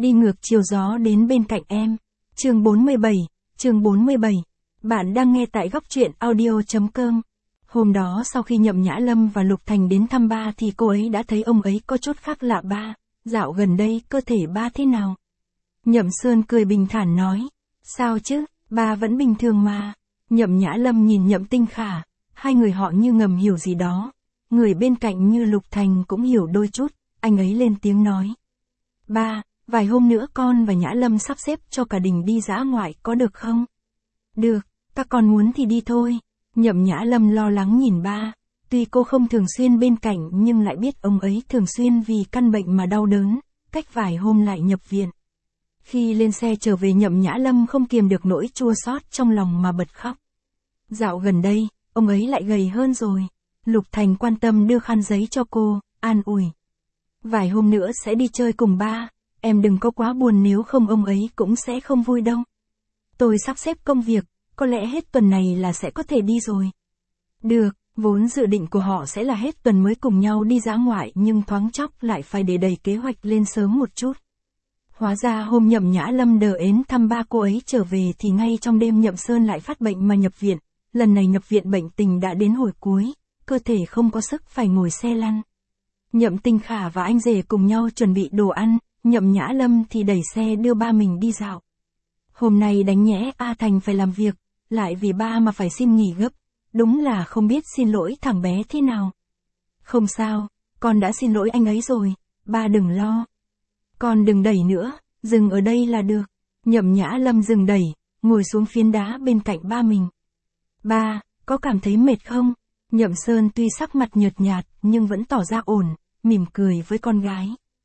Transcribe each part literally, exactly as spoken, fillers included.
Đi ngược chiều gió đến bên cạnh em. Chương bốn mươi bảy, chương bốn mươi bảy. Bạn đang nghe tại góc truyện audio chấm com. Hôm đó sau khi Nhậm Nhã Lâm và Lục Thành đến thăm ba thì cô ấy đã thấy ông ấy có chút khác lạ. Ba, dạo gần đây cơ thể ba thế nào? Nhậm Sơn cười bình thản nói. Sao chứ, ba vẫn bình thường mà. Nhậm Nhã Lâm nhìn Nhậm Tinh Khả, hai người họ như ngầm hiểu gì đó. Người bên cạnh như Lục Thành cũng hiểu đôi chút, anh ấy lên tiếng nói. Ba, vài hôm nữa con và Nhã Lâm sắp xếp cho cả đình đi dã ngoại có được không? Được, các con muốn thì đi thôi. Nhậm Nhã Lâm lo lắng nhìn ba, tuy cô không thường xuyên bên cạnh nhưng lại biết ông ấy thường xuyên vì căn bệnh mà đau đớn, cách vài hôm lại nhập viện. Khi lên xe trở về Nhậm Nhã Lâm không kiềm được nỗi chua xót trong lòng mà bật khóc. Dạo gần đây, ông ấy lại gầy hơn rồi. Lục Thành quan tâm đưa khăn giấy cho cô, an ủi. Vài hôm nữa sẽ đi chơi cùng ba, em đừng có quá buồn nếu không ông ấy cũng sẽ không vui đâu. Tôi sắp xếp công việc, có lẽ hết tuần này là sẽ có thể đi rồi. Được, vốn dự định của họ sẽ là hết tuần mới cùng nhau đi dã ngoại nhưng thoáng chốc lại phải để đẩy kế hoạch lên sớm một chút. Hóa ra hôm Nhậm Nhã Lâm đờ ến thăm ba cô ấy trở về thì ngay trong đêm Nhậm Sơn lại phát bệnh mà nhập viện. Lần này nhập viện bệnh tình đã đến hồi cuối, cơ thể không có sức phải ngồi xe lăn. Nhậm Tinh Khả và anh rể cùng nhau chuẩn bị đồ ăn, Nhậm Nhã Lâm thì đẩy xe đưa ba mình đi dạo. Hôm nay đánh nhẽ A Thành phải làm việc, lại vì ba mà phải xin nghỉ gấp, đúng là không biết xin lỗi thằng bé thế nào. Không sao, con đã xin lỗi anh ấy rồi, ba đừng lo. Con đừng đẩy nữa, dừng ở đây là được. Nhậm Nhã Lâm dừng đẩy, ngồi xuống phiến đá bên cạnh ba mình. Ba, có cảm thấy mệt không? Nhậm Sơn tuy sắc mặt nhợt nhạt nhưng vẫn tỏ ra ổn, mỉm cười với con gái.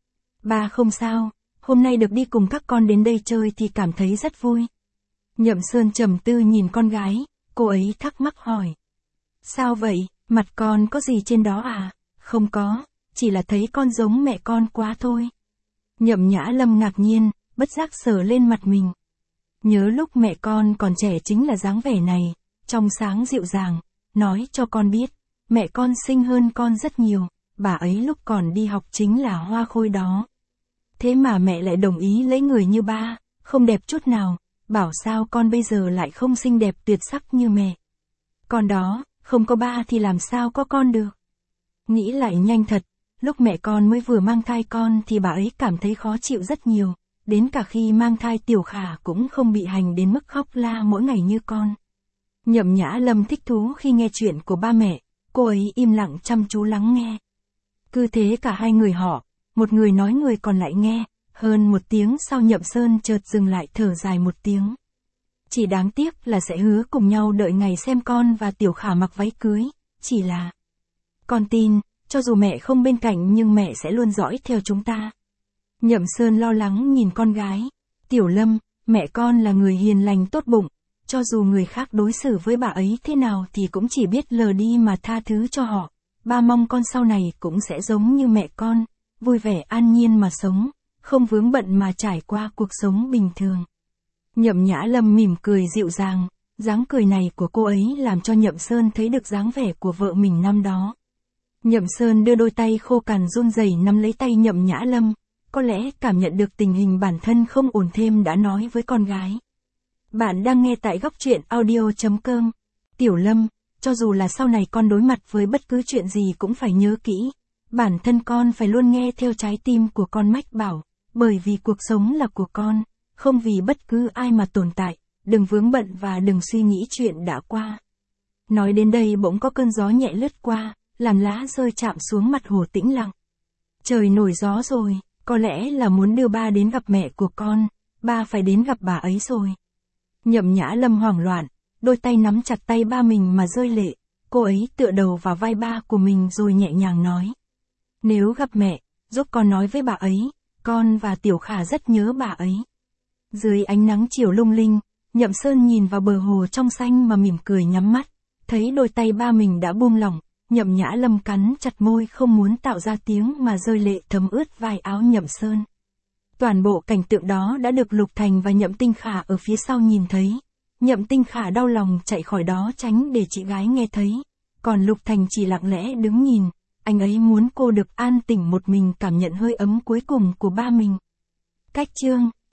Ba không sao, hôm nay được đi cùng các con đến đây chơi thì cảm thấy rất vui. Nhậm Sơn trầm tư nhìn con gái, cô ấy thắc mắc hỏi. Sao vậy, mặt con có gì trên đó à? Không có, chỉ là thấy con giống mẹ con quá thôi. Nhậm Nhã Lâm ngạc nhiên, bất giác sờ lên mặt mình. Nhớ lúc mẹ con còn trẻ chính là dáng vẻ này, trong sáng dịu dàng, nói cho con biết, mẹ con xinh hơn con rất nhiều, bà ấy lúc còn đi học chính là hoa khôi đó. Thế mà mẹ lại đồng ý lấy người như ba, không đẹp chút nào, bảo sao con bây giờ lại không xinh đẹp tuyệt sắc như mẹ. Con đó, không có ba thì làm sao có con được. Nghĩ lại nhanh thật, lúc mẹ con mới vừa mang thai con thì bà ấy cảm thấy khó chịu rất nhiều, đến cả khi mang thai Tiểu Khả cũng không bị hành đến mức khóc la mỗi ngày như con. Nhậm Nhã Lâm thích thú khi nghe chuyện của ba mẹ, cô ấy im lặng chăm chú lắng nghe. Cứ thế cả hai người họ, một người nói người còn lại nghe, hơn một tiếng sau Nhậm Sơn chợt dừng lại thở dài một tiếng. Chỉ đáng tiếc là sẽ hứa cùng nhau đợi ngày xem con và Tiểu Khả mặc váy cưới, chỉ là... Con tin, cho dù mẹ không bên cạnh nhưng mẹ sẽ luôn dõi theo chúng ta. Nhậm Sơn lo lắng nhìn con gái. Tiểu Lâm, mẹ con là người hiền lành tốt bụng, cho dù người khác đối xử với bà ấy thế nào thì cũng chỉ biết lờ đi mà tha thứ cho họ. Ba mong con sau này cũng sẽ giống như mẹ con, vui vẻ an nhiên mà sống, không vướng bận mà trải qua cuộc sống bình thường. Nhậm Nhã Lâm mỉm cười dịu dàng, dáng cười này của cô ấy làm cho Nhậm Sơn thấy được dáng vẻ của vợ mình năm đó. Nhậm Sơn đưa đôi tay khô cằn run rẩy nắm lấy tay Nhậm Nhã Lâm, có lẽ cảm nhận được tình hình bản thân không ổn thêm đã nói với con gái. Bạn đang nghe tại góc truyện audio chấm com. Tiểu Lâm, cho dù là sau này con đối mặt với bất cứ chuyện gì cũng phải nhớ kỹ, bản thân con phải luôn nghe theo trái tim của con mách bảo, bởi vì cuộc sống là của con, không vì bất cứ ai mà tồn tại, đừng vướng bận và đừng suy nghĩ chuyện đã qua. Nói đến đây bỗng có cơn gió nhẹ lướt qua, làm lá rơi chạm xuống mặt hồ tĩnh lặng. Trời nổi gió rồi, có lẽ là muốn đưa ba đến gặp mẹ của con, ba phải đến gặp bà ấy rồi. Nhậm Nhã Lâm hoảng loạn, đôi tay nắm chặt tay ba mình mà rơi lệ, cô ấy tựa đầu vào vai ba của mình rồi nhẹ nhàng nói. Nếu gặp mẹ, giúp con nói với bà ấy, con và Tiểu Khả rất nhớ bà ấy. Dưới ánh nắng chiều lung linh, Nhậm Sơn nhìn vào bờ hồ trong xanh mà mỉm cười nhắm mắt, thấy đôi tay ba mình đã buông lỏng, Nhậm Nhã Lâm cắn chặt môi không muốn tạo ra tiếng mà rơi lệ thấm ướt vai áo Nhậm Sơn. Toàn bộ cảnh tượng đó đã được Lục Thành và Nhậm Tinh Khả ở phía sau nhìn thấy. Nhậm Tinh Khả đau lòng chạy khỏi đó tránh để chị gái nghe thấy. Còn Lục Thành chỉ lặng lẽ đứng nhìn, anh ấy muốn cô được an tĩnh một mình cảm nhận hơi ấm cuối cùng của ba mình. Cách chương